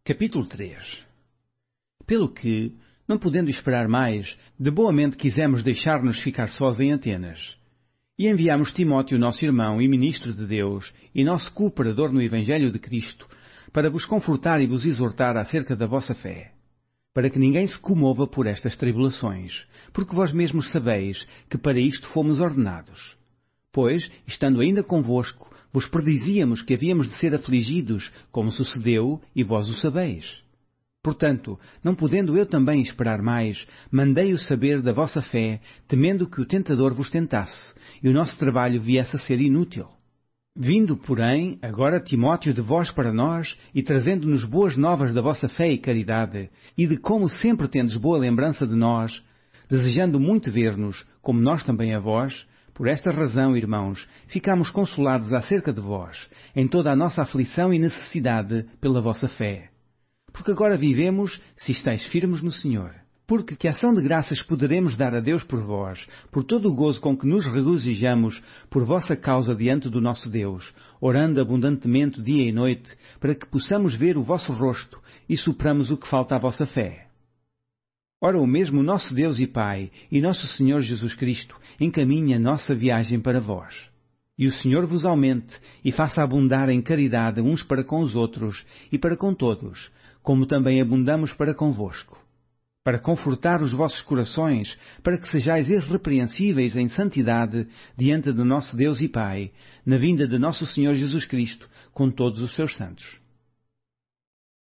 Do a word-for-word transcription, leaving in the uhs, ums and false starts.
Capítulo três. Pelo que, não podendo esperar mais, de boa mente quisemos deixar-nos ficar sós em Atenas. E enviámos Timóteo, nosso irmão e ministro de Deus, e nosso cooperador no Evangelho de Cristo, para vos confortar e vos exortar acerca da vossa fé, para que ninguém se comova por estas tribulações, porque vós mesmos sabeis que para isto fomos ordenados. Pois, estando ainda convosco, vos predizíamos que havíamos de ser afligidos, como sucedeu, e vós o sabeis. Portanto, não podendo eu também esperar mais, mandei-o saber da vossa fé, temendo que o tentador vos tentasse, e o nosso trabalho viesse a ser inútil. Vindo, porém, agora Timóteo de vós para nós, e trazendo-nos boas novas da vossa fé e caridade, e de como sempre tendes boa lembrança de nós, desejando muito ver-nos, como nós também a vós, por esta razão, irmãos, ficamos consolados acerca de vós, em toda a nossa aflição e necessidade pela vossa fé. Porque agora vivemos, se estáis firmes no Senhor. Porque que ação de graças poderemos dar a Deus por vós, por todo o gozo com que nos regozijamos por vossa causa diante do nosso Deus, orando abundantemente dia e noite, para que possamos ver o vosso rosto e supramos o que falta à vossa fé. Ora, o mesmo nosso Deus e Pai, e nosso Senhor Jesus Cristo, encaminha a nossa viagem para vós. E o Senhor vos aumente e faça abundar em caridade uns para com os outros e para com todos, como também abundamos para convosco, para confortar os vossos corações, para que sejais irrepreensíveis em santidade diante do nosso Deus e Pai, na vinda de nosso Senhor Jesus Cristo, com todos os seus santos.